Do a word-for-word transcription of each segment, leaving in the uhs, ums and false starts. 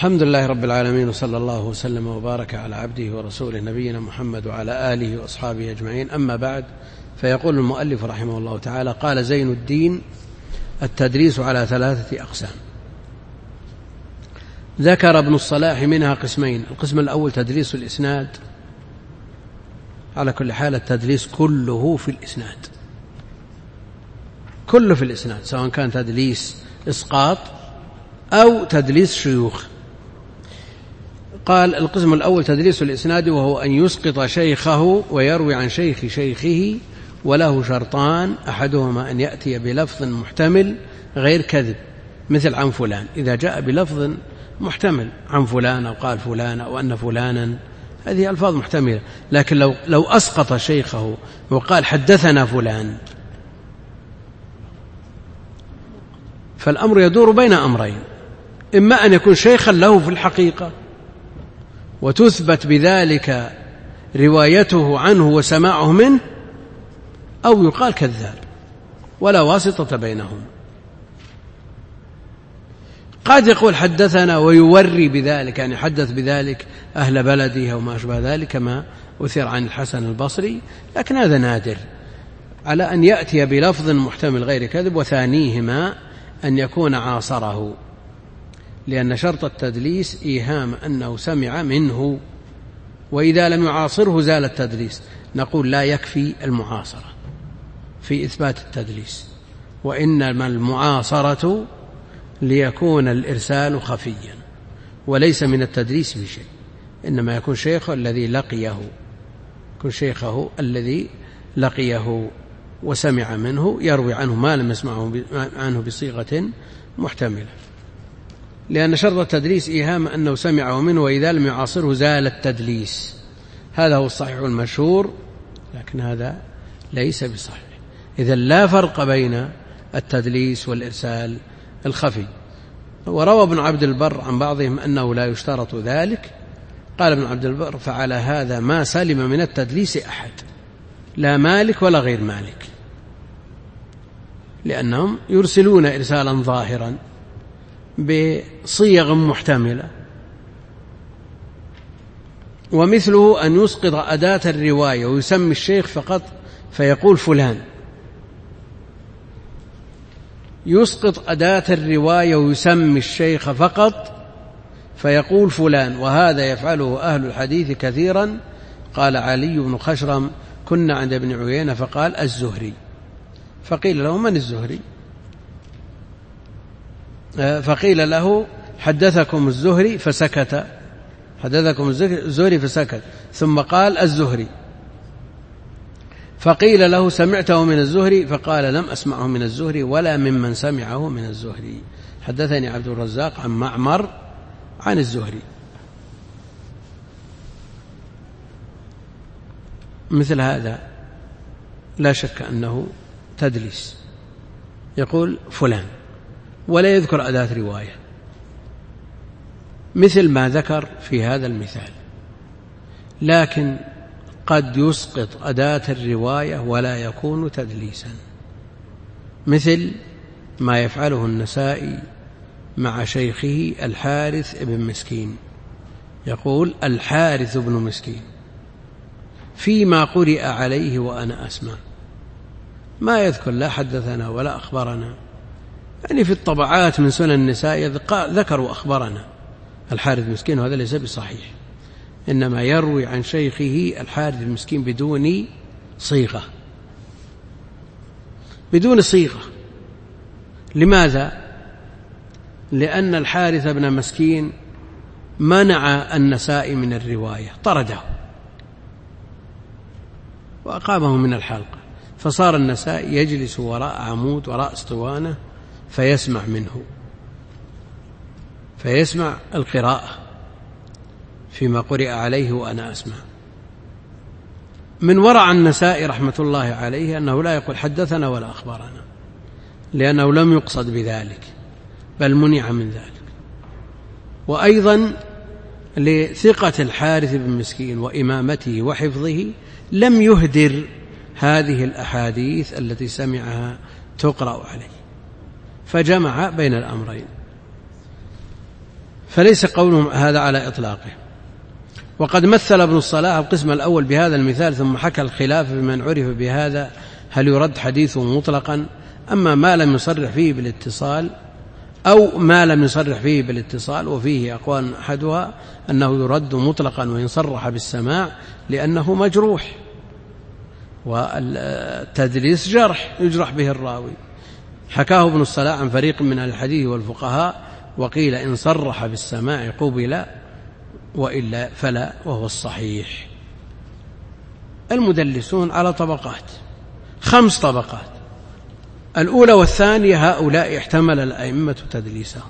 الحمد لله رب العالمين، وصلى الله وسلم وبارك على عبده ورسوله نبينا محمد وعلى آله وأصحابه أجمعين. أما بعد، فيقول المؤلف رحمه الله تعالى: قال زين الدين: التدريس على ثلاثة أقسام. ذكر ابن الصلاح منها قسمين: القسم الأول تدريس الإسناد، على كل حال التدريس كله في الإسناد، كله في الإسناد، سواء كان تدليس إسقاط أو تدليس شيوخ. قال: القسم الأول تدليس الإسناد، وهو أن يسقط شيخه ويروي عن شيخ شيخه، وله شرطان: أحدهما أن يأتي بلفظ محتمل غير كذب، مثل عن فلان. إذا جاء بلفظ محتمل عن فلان أو قال فلان أو أن فلانا، هذه ألفاظ محتملة. لكن لو, لو أسقط شيخه وقال حدثنا فلان، فالأمر يدور بين أمرين: إما أن يكون شيخا له في الحقيقة وتثبت بذلك روايته عنه وسماعه منه، أو يقال كذاب ولا واسطة بينهم. قد يقول حدثنا ويوري بذلك، يعني حدث بذلك أهل بلده أو ما أشبه ذلك، كما أثر عن الحسن البصري، لكن هذا نادر على أن يأتي بلفظ محتمل غير كذب. وثانيهما أن يكون عاصره، لأن شرط التدليس إيهام أنه سمع منه، وإذا لم يعاصره زال التدليس. نقول لا يكفي المعاصرة في إثبات التدليس، وإنما المعاصرة ليكون الإرسال خفيا وليس من التدليس بشيء، إنما يكون شيخه الذي لقيه يكون شيخه الذي لقيه وسمع منه يروي عنه ما لم يسمعه عنه بصيغة محتملة، لأن شرط التدليس إيهام أنه سمعه منه، وإذا لم يعاصره زال التدليس. هذا هو الصحيح المشهور، لكن هذا ليس بصحيح. إذن لا فرق بين التدليس والإرسال الخفي. وروى ابن عبد البر عن بعضهم أنه لا يشترط ذلك. قال ابن عبد البر: فعلى هذا ما سلم من التدليس أحد، لا مالك ولا غير مالك، لأنهم يرسلون إرسالا ظاهرا بصيغ محتملة. ومثله أن يسقط أداة الرواية ويسمي الشيخ فقط فيقول فلان، يسقط أداة الرواية ويسمي الشيخ فقط فيقول فلان، وهذا يفعله أهل الحديث كثيرا. قال علي بن خشرم: كنا عند ابن عيينة فقال الزهري، فقيل له: من الزهري؟ فقيل له: حدثكم الزهري فسكت، حدثكم الزهري فسكت، ثم قال الزهري. فقيل له: سمعته من الزهري؟ فقال: لم أسمعه من الزهري ولا ممن سمعه من الزهري، حدثني عبد الرزاق عن معمر عن الزهري. مثل هذا لا شك أنه تدليس، يقول فلان ولا يذكر أداة رواية، مثل ما ذكر في هذا المثال. لكن قد يسقط أداة الرواية ولا يكون تدليسا، مثل ما يفعله النسائي مع شيخه الحارث بن مسكين، يقول: الحارث بن مسكين فيما قرئ عليه وأنا أسمع، ما يذكر لا حدثنا ولا أخبرنا. يعني في الطبعات من سنن النسائي ذكروا أخبرنا الحارث مسكين، وهذا ليس بصحيح، إنما يروي عن شيخه الحارث المسكين بدون صيغة، بدون صيغة. لماذا؟ لأن الحارث بن مسكين منع النسائي من الرواية، طرده وأقامه من الحلقة، فصار النسائي يجلس وراء عمود وراء اسطوانة فيسمع منه، فيسمع القراءة فيما قرئ عليه وأنا أسمع. من ورع النسائي رحمة الله عليه أنه لا يقول حدثنا ولا أخبرنا، لأنه لم يقصد بذلك، بل منع من ذلك. وأيضا لثقة الحارث بن مسكين وإمامته وحفظه لم يهدر هذه الأحاديث التي سمعها تقرأ عليه، فجمع بين الأمرين. فليس قولهم هذا على إطلاقه. وقد مثل ابن الصلاح القسم الأول بهذا المثال ثم حكى الخلاف بمن عرف بهذا هل يرد حديثه مطلقا أما ما لم يصرح فيه بالاتصال أو ما لم يصرح فيه بالاتصال، وفيه أقوال أحدها أنه يرد مطلقا وإن صرح بالسماع لأنه مجروح، والتدليس جرح يجرح به الراوي. حكاه ابن الصلاح عن فريق من الحديث والفقهاء وقيل إن صرح بالسماع قبل وإلا فلا، وهو الصحيح. المدلسون على طبقات، خمس طبقات. الأولى والثانية هؤلاء احتمل الأئمة تدليسهم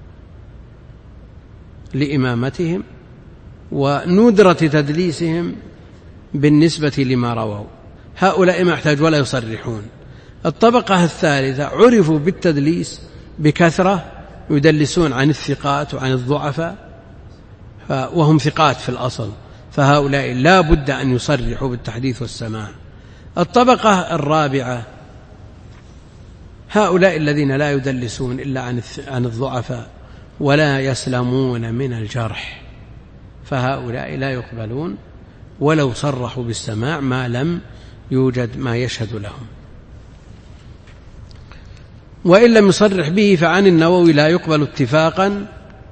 لإمامتهم وندرة تدليسهم بالنسبة لما رووا، هؤلاء ما احتاج ولا يصرحون. الطبقة الثالثة عرفوا بالتدليس بكثرة، يدلسون عن الثقات وعن الضعفاء وهم ثقات في الأصل، فهؤلاء لا بد أن يصرحوا بالتحديث والسماع. الطبقة الرابعة هؤلاء الذين لا يدلسون إلا عن الضعفاء ولا يسلمون من الجرح، فهؤلاء لا يقبلون ولو صرحوا بالسماع ما لم يوجد ما يشهد لهم. وإن لم يصرح به فعن النووي لا يقبل اتفاقا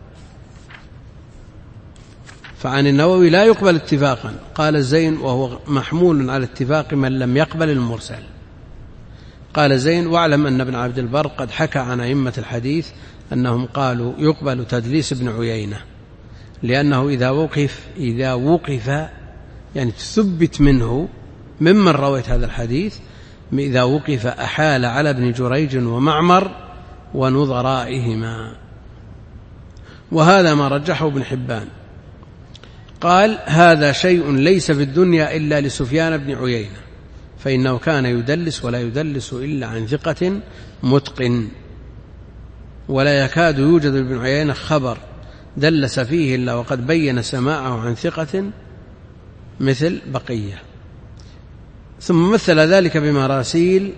فعن النووي لا يقبل اتفاقا قال الزين، وهو محمول على اتفاق من لم يقبل المرسل. قال زين: واعلم أن ابن عبد البر قد حكى عن أئمة الحديث أنهم قالوا يقبل تدليس ابن عيينة، لأنه إذا وقف إذا وقف يعني تثبت منه ممن رويت هذا الحديث، إذا وقف أحال على ابن جريج ومعمر ونظرائهما، وهذا ما رجحه ابن حبان. قال: هذا شيء ليس في الدنيا إلا لسفيان بن عيينة، فإنه كان يدلس ولا يدلس إلا عن ثقة متقن، ولا يكاد يوجد ابن عيينة خبر دلس فيه إلا وقد بين سماعه عن ثقة مثل بقية. ثم مثل ذلك بمراسيل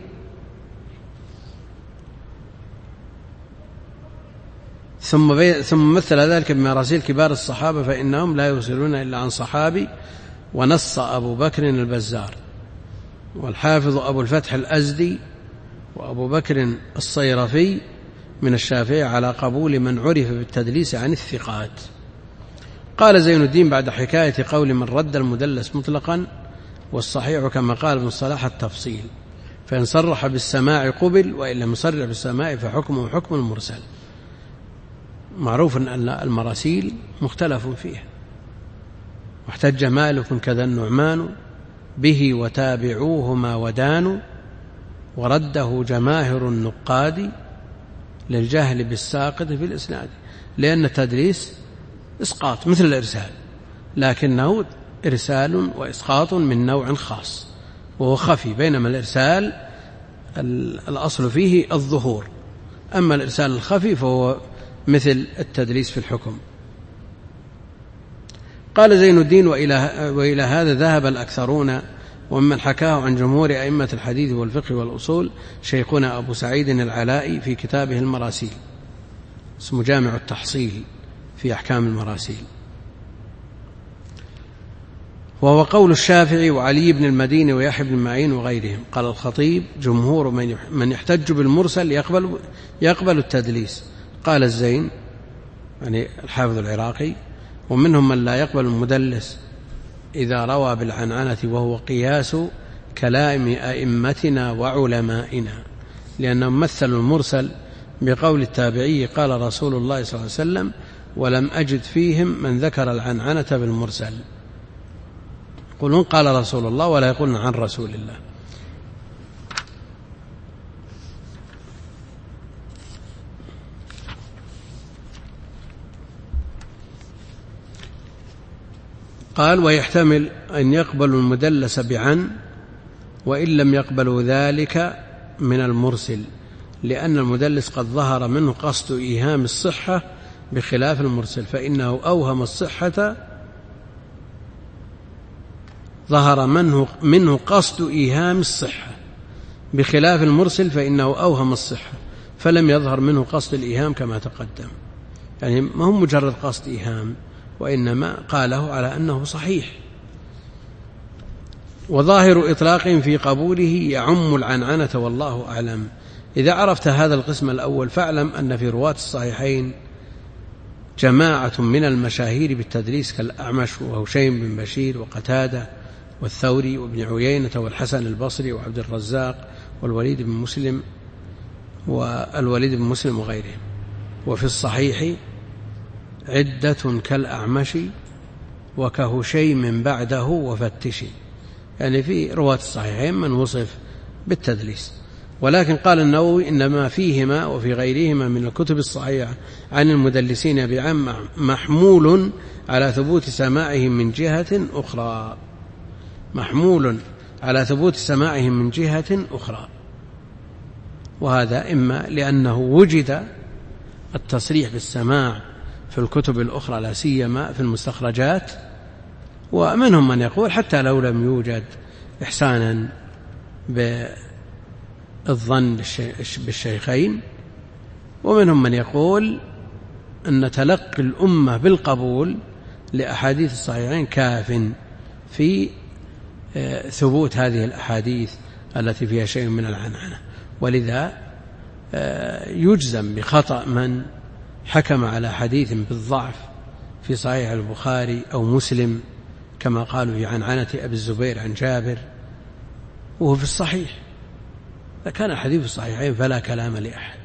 ثم, بي... ثم مثل ذلك بمراسيل كبار الصحابة فإنهم لا يوصلون إلا عن صحابي. ونص أبو بكر البزار والحافظ أبو الفتح الأزدي وأبو بكر الصيرفي من الشافعي على قبول من عرف بالتدليس عن الثقات. قال زين الدين بعد حكاية قول من رد المدلس مطلقا: والصحيح كما قال ابن الصلاح التفصيل، فإن صرح بالسماع قبل وإن لم يصرح بالسماع فحكمه حكم المرسل. معروف أن المراسيل مختلف فيها، واحتج مالك كذا النعمان به وتابعوهما ودانوا، ورده جماهر النقاد للجهل بالساقط في الإسناد، لأن التدليس إسقاط مثل الإرسال، لكنه إرسال وإسقاط من نوع خاص وهو خفي، بينما الإرسال الأصل فيه الظهور، أما الإرسال الخفي فهو مثل التدليس في الحكم. قال زين الدين: وإلى, وإلى هذا ذهب الأكثرون، ومن حكاه عن جمهور أئمة الحديث والفقه والأصول شيخنا أبو سعيد العلائي في كتابه المراسيل، اسمه جامع التحصيل في أحكام المراسيل. وهو قول الشافعي وعلي بن المديني ويحيى بن معين وغيرهم. قال الخطيب: جمهور من يحتج بالمرسل يقبل, يقبل التدليس. قال الزين يعني الحافظ العراقي: ومنهم من لا يقبل المدلس إذا روى بالعنعنة، وهو قياس كلام أئمتنا وعلمائنا، لأنهم مثلوا المرسل بقول التابعي قال رسول الله صلى الله عليه وسلم، ولم أجد فيهم من ذكر العنعنة بالمرسل، يقولون قال رسول الله ولا يقولون عن رسول الله. قال: ويحتمل أن يقبل المدلس بعن وإن لم يقبلوا ذلك من المرسل، لأن المدلس قد ظهر منه قصد إيهام الصحة بخلاف المرسل، فإنه أوهم الصحة ظهر منه, منه قصد إيهام الصحة بخلاف المرسل، فإنه أوهم الصحة فلم يظهر منه قصد الإيهام كما تقدم. يعني ما هو مجرد قصد إيهام، وإنما قاله على أنه صحيح. وظاهر إطلاق في قبوله يعم العنعنة والله أعلم. إذا عرفت هذا القسم الأول فاعلم أن في رواة الصحيحين جماعة من المشاهير بالتدليس كالأعمش وهشيم بن بشير وقتادة والثوري وابن عيينة والحسن البصري وعبد الرزاق والوليد بن مسلم والوليد بن مسلم وغيرهم. وفي الصحيح عدة كالأعمش وكهشيم بعده وفتشي، يعني في رواة الصحيحين من وصف بالتدليس. ولكن قال النووي إنما فيهما وفي غيرهما من الكتب الصحيحة عن المدلسين بعام محمول على ثبوت سماعهم من جهة أخرى، محمول على ثبوت سماعهم من جهة أخرى. وهذا إما لأنه وجد التصريح بالسماع في الكتب الأخرى لا سيما في المستخرجات، ومنهم من يقول حتى لو لم يوجد إحسانا بالظن بالشيخين، ومنهم من يقول أن تلقي الأمة بالقبول لأحاديث الصحيحين كاف في ثبوت هذه الأحاديث التي فيها شيء من العنعنة. ولذا يجزم بخطأ من حكم على حديث بالضعف في صحيح البخاري أو مسلم كما قالوا في عنعنة أبي الزبير عن جابر وهو في الصحيح. فكان الحديث في الصحيحين فلا كلام لأحد.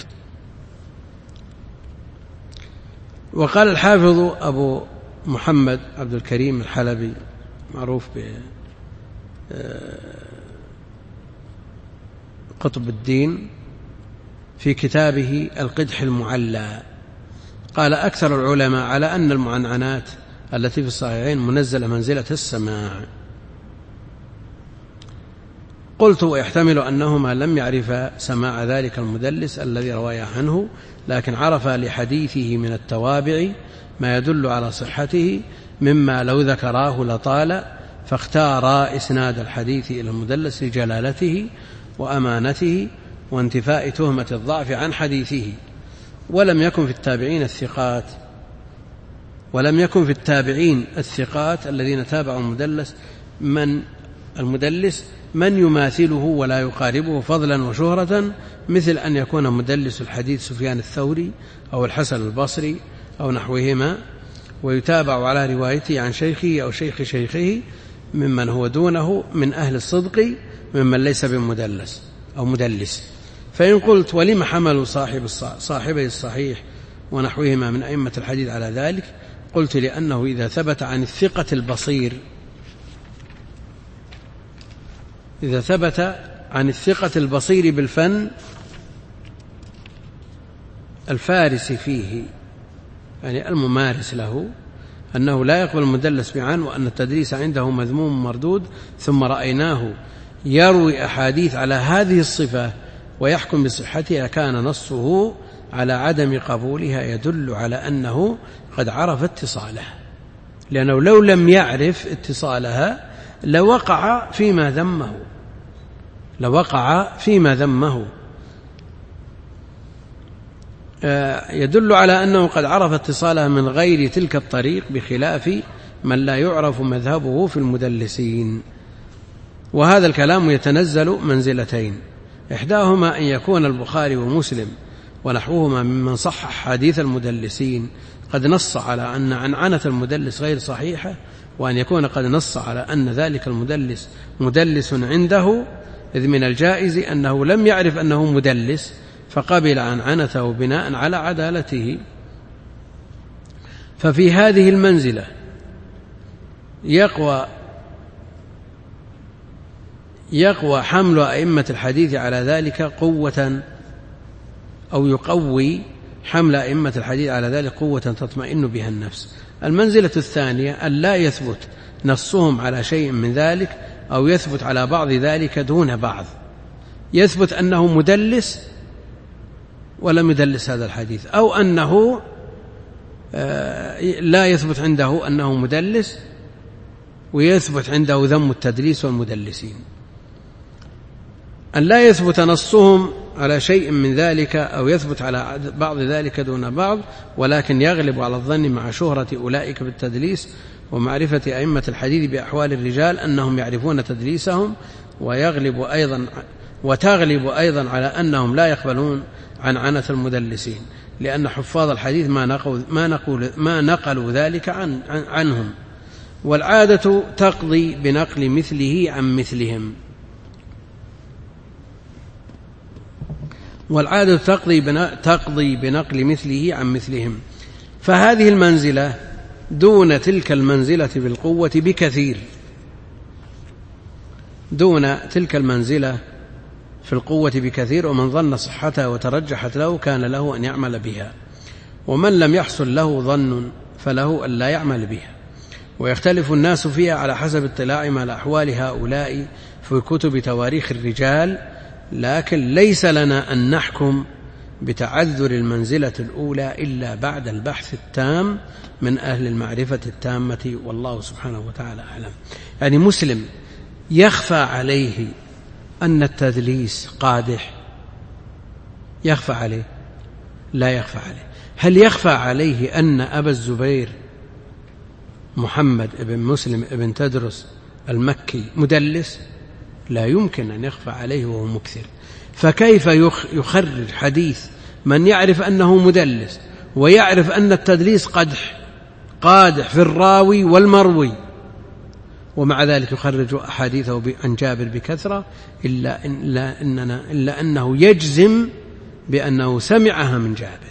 وقال الحافظ أبو محمد عبد الكريم الحلبي معروف بقطب الدين في كتابه القدح المعلى، قال أكثر العلماء على أن المعنعنات التي في الصحيحين منزلة منزلة السماع. قلت ويحتمل أنهما لم يعرفا سماع ذلك المدلس الذي روايا عنه، لكن عرف لحديثه من التوابع ما يدل على صحته مما لو ذكراه لطال، فاختار إسناد الحديث إلى المدلس لجلالته وأمانته وانتفاء تهمة الضعف عن حديثه. ولم يكن في التابعين الثقات ولم يكن في التابعين الثقات الذين تابعوا المدلس من المدلس من يماثله ولا يقاربه فضلا وشهرة، مثل أن يكون مدلس الحديث سفيان الثوري أو الحسن البصري أو نحوهما، ويتابع على روايته عن شيخه أو شيخ شيخه ممن هو دونه من أهل الصدق ممن ليس بمدلس أو مدلس. فإن قلت ولم حملوا صاحب صاحبي الصحيح ونحوهما من أئمة الحديث على ذلك، قلت لأنه إذا ثبت عن الثقة البصير إذا ثبت عن الثقة البصير بالفن الفارس فيه، يعني الممارس له، أنه لا يقبل المدلس بعن وأن التدليس عنده مذموم مردود، ثم رأيناه يروي أحاديث على هذه الصفة ويحكم بصحتها، كان نصه على عدم قبولها يدل على أنه قد عرف اتصالها، لأنه لو لم يعرف اتصالها لوقع فيما ذمه لوقع فيما ذمه يدل على أنه قد عرف اتصالها من غير تلك الطريق، بخلاف من لا يعرف مذهبه في المدلسين. وهذا الكلام يتنزل منزلتين، إحداهما أن يكون البخاري ومسلم ونحوهما ممن صحح حديث المدلسين قد نص على أن عنعنة المدلس غير صحيحة، وأن يكون قد نص على أن ذلك المدلس مدلس عنده، إذ من الجائز أنه لم يعرف أنه مدلس فقبل عنعنته بناء على عدالته. ففي هذه المنزلة يقوى يقوى حمل أئمة الحديث على ذلك قوة، أو يقوي حمل أئمة الحديث على ذلك قوة تطمئن بها النفس. المنزلة الثانية أن لا يثبت نصهم على شيء من ذلك، أو يثبت على بعض ذلك دون بعض، يثبت أنه مدلس ولم يدلس هذا الحديث، أو أنه لا يثبت عنده أنه مدلس ويثبت عنده ذم التدليس والمدلسين. أن لا يثبت نصهم على شيء من ذلك أو يثبت على بعض ذلك دون بعض، ولكن يغلب على الظن مع شهرة أولئك بالتدليس ومعرفة أئمة الحديث بأحوال الرجال أنهم يعرفون تدليسهم، ويغلب أيضا وتغلب أيضا على أنهم لا يقبلون عن عنة المدلسين، لأن حفاظ الحديث ما نقلوا, ما نقلوا, ما نقلوا ذلك عن عنهم، والعادة تقضي بنقل مثله عن مثلهم والعادة تقضي بنقل مثله عن مثلهم فهذه المنزلة دون تلك المنزلة بالقوة بكثير، دون تلك المنزلة في القوة بكثير، ومن ظن صحتها وترجحت له كان له أن يعمل بها، ومن لم يحصل له ظن فله أن لا يعمل بها. ويختلف الناس فيها على حسب اطلاعهم على أحوال هؤلاء في كتب تواريخ الرجال، لكن ليس لنا أن نحكم بتعذر المنزلة الأولى إلا بعد البحث التام من أهل المعرفة التامة، والله سبحانه وتعالى أعلم. يعني مسلم يخفى عليه أن التدليس قادح، يخفى عليه؟ لا يخفى عليه. هل يخفى عليه أن أبا الزبير محمد بن مسلم بن تدرس المكي مدلس؟ لا يمكن أن يخفى عليه وهو مكثر. فكيف يخرج حديث من يعرف أنه مدلس ويعرف أن التدليس قدح قادح في الراوي والمروي، ومع ذلك يخرج أحاديثه عن جابر بكثرة إلا, إلا, إننا إلا أنه يجزم بأنه سمعها من جابر؟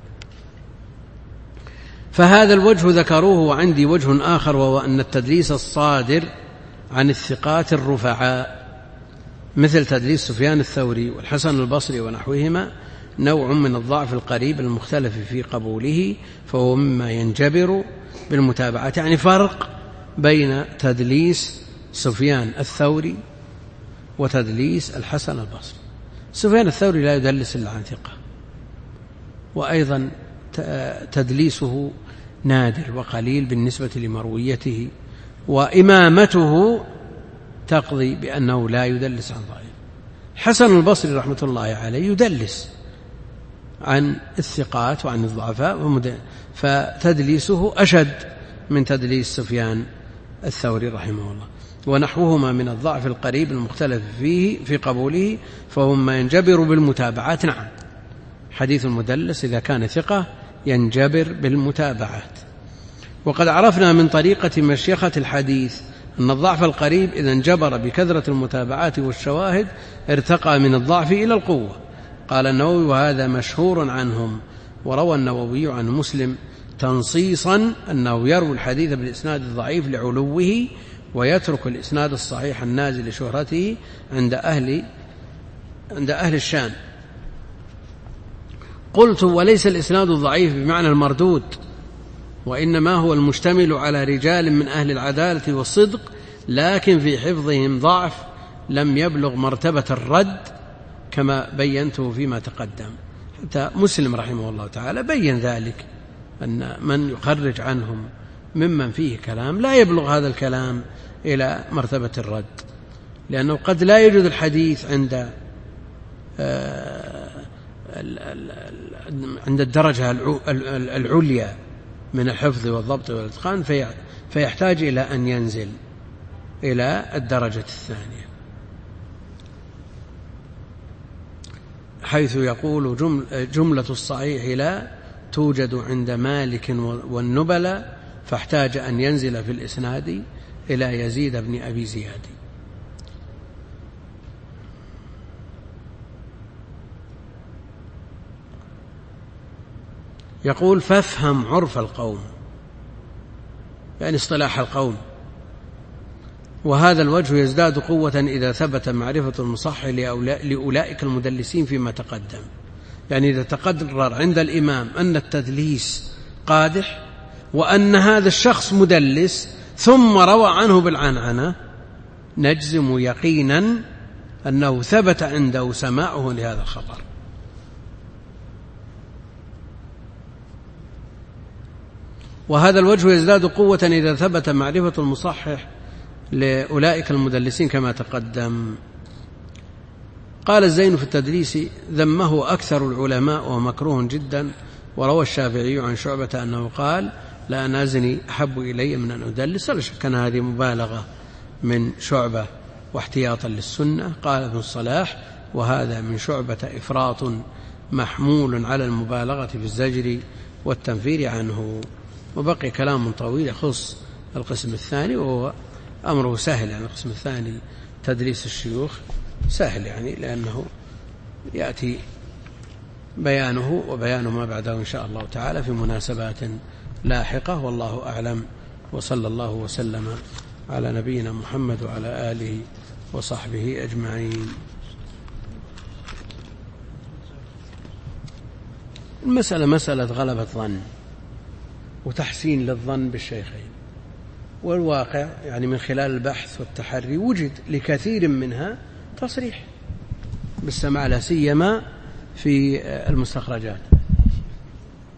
فهذا الوجه ذكروه، وعندي وجه آخر وهو أن التدليس الصادر عن الثقات الرفعاء مثل تدليس سفيان الثوري والحسن البصري ونحوهما نوع من الضعف القريب المختلف في قبوله، فهو مما ينجبر بالمتابعة. يعني فرق بين تدليس سفيان الثوري وتدليس الحسن البصري. سفيان الثوري لا يدلس إلا عن ثقة، وأيضا تدليسه نادر وقليل بالنسبة لمرويته، وإمامته تقضي بأنه لا يدلس عن ضعيف. حسن البصري رحمة الله عليه يدلس عن الثقات وعن الضعفاء، فتدليسه أشد من تدليس سفيان الثوري رحمه الله، ونحوهما من الضعف القريب المختلف فيه في قبوله، فهو ما ينجبر بالمتابعات. نعم، حديث المدلس إذا كان ثقة ينجبر بالمتابعات. وقد عرفنا من طريقة مشيخة الحديث أن الضعف القريب إذا انجبر بكثرة المتابعات والشواهد ارتقى من الضعف إلى القوة. قال النووي: وهذا مشهور عنهم. وروى النووي عن مسلم تنصيصا أنه يروي الحديث بالإسناد الضعيف لعلوه ويترك الإسناد الصحيح النازل لشهرته عند أهل عند أهل الشام. قلت: وليس الإسناد الضعيف بمعنى المردود، وإنما هو المشتمل على رجال من أهل العدالة والصدق، لكن في حفظهم ضعف لم يبلغ مرتبة الرد كما بينته فيما تقدم. حتى مسلم رحمه الله تعالى بين ذلك، أن من يخرج عنهم ممن فيه كلام لا يبلغ هذا الكلام إلى مرتبة الرد، لأنه قد لا يوجد الحديث عند عند الدرجة العليا من الحفظ والضبط والإتقان، فيحتاج إلى أن ينزل إلى الدرجة الثانية، حيث يقول جملة الصحيح لا توجد عند مالك والنبلاء، فاحتاج أن ينزل في الإسناد إلى يزيد بن أبي زياد. يقول: فافهم عرف القوم، يعني اصطلاح القوم، وهذا الوجه يزداد قوة إذا ثبت معرفة المصحح لأولئك المدلسين فيما تقدم. يعني إذا تقرر عند الإمام أن التدليس قادح وأن هذا الشخص مدلس ثم روى عنه بالعنعنة، نجزم يقينا أنه ثبت عنده سماعه لهذا الخبر. وهذا الوجه يزداد قوة إذا ثبت معرفة المصحح لأولئك المدلسين كما تقدم. قال الزين في التدليس: ذمه أكثر العلماء ومكروه جدا. وروى الشافعي عن شعبة أنه قال: لا أن أزني أحب إلي من أن أدلس. لا شك أن هذه مبالغة من شعبة واحتياطا للسنة. قال ابن الصلاح: وهذا من شعبة إفراط محمول على المبالغة في الزجر والتنفير عنه. وبقي كلام طويل يخص القسم الثاني، وهو أمره سهل. يعني القسم الثاني تدليس الشيوخ سهل، يعني لأنه يأتي بيانه وبيان ما بعده إن شاء الله تعالى في مناسبات لاحقة. والله أعلم، وصلى الله وسلم على نبينا محمد وعلى آله وصحبه أجمعين. المسألة مسألة غلبة ظن وتحسين للظن بالشيخين، والواقع يعني من خلال البحث والتحري وجد لكثير منها تصريح بالسماع، لا سيما في المستخرجات.